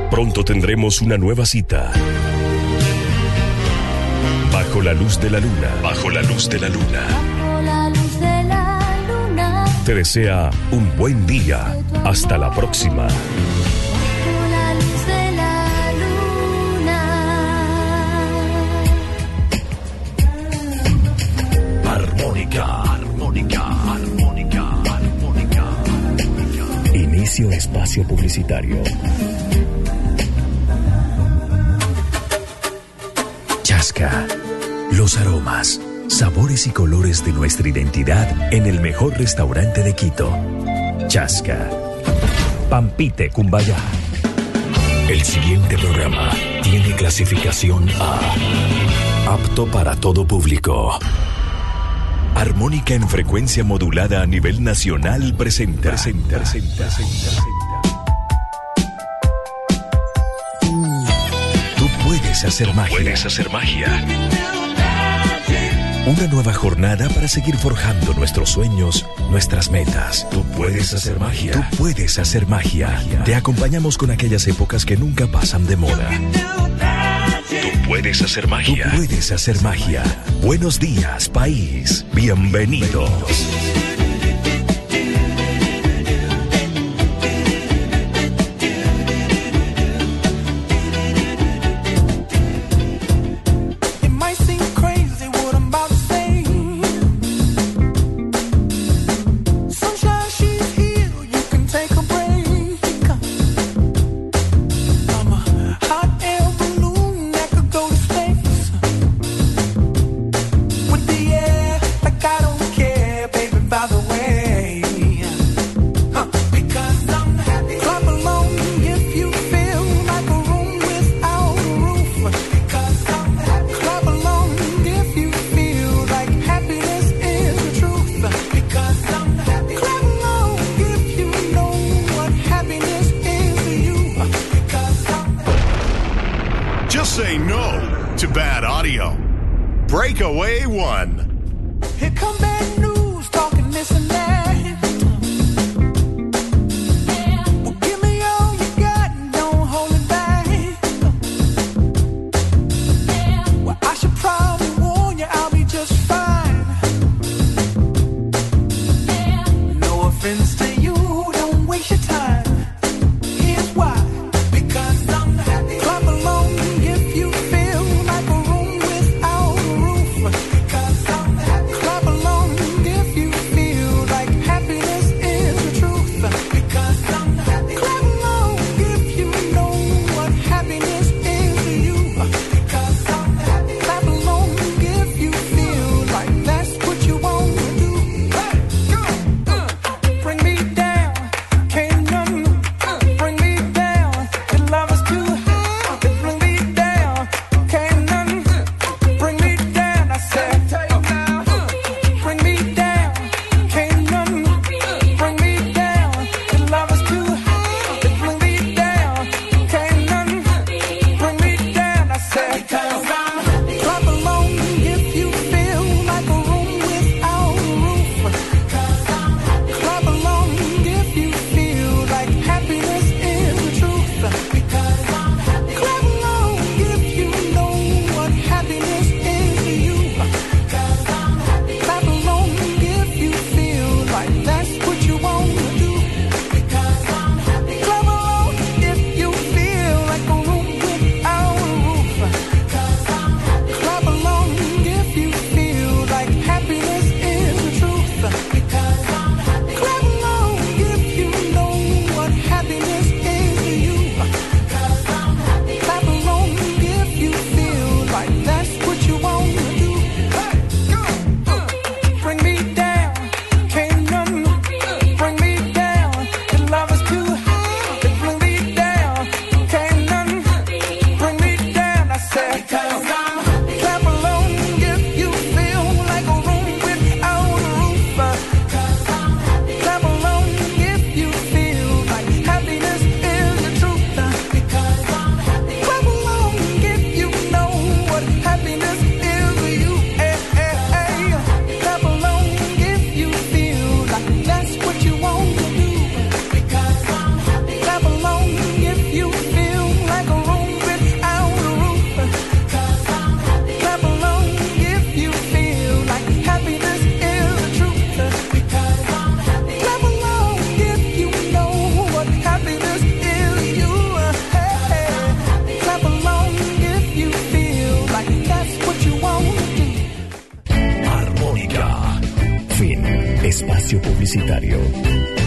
Pronto tendremos una nueva cita. Bajo la luz de la luna. Bajo la luz de la luna. Bajo la luz de la luna. Te desea un buen día. Hasta la próxima. Bajo la luz de la luna. Armónica, armónica, armónica, armónica. Inicio espacio publicitario. Chasca. Los aromas, sabores y colores de nuestra identidad en el mejor restaurante de Quito. Chasca. Pampite, Cumbayá. El siguiente programa tiene clasificación A. Apto para todo público. Armónica en frecuencia modulada a nivel nacional presenta. Tú puedes hacer magia. Puedes hacer magia. Una nueva jornada para seguir forjando nuestros sueños, nuestras metas. Tú puedes hacer magia. Tú puedes hacer magia. Te acompañamos con aquellas épocas que nunca pasan de moda. Tú puedes hacer magia. Tú puedes hacer magia. Buenos días, país. Bienvenidos. Say no to bad audio. Breakaway One. Here come bad news, talking this and that. Well, give me all you got and don't hold it back. Well, I should probably warn you, I'll be just fine. No offense to you, don't waste your time. Here's why. Because I'm happy. Clap along if you feel like a room without a roof. Because I'm Espacio publicitario.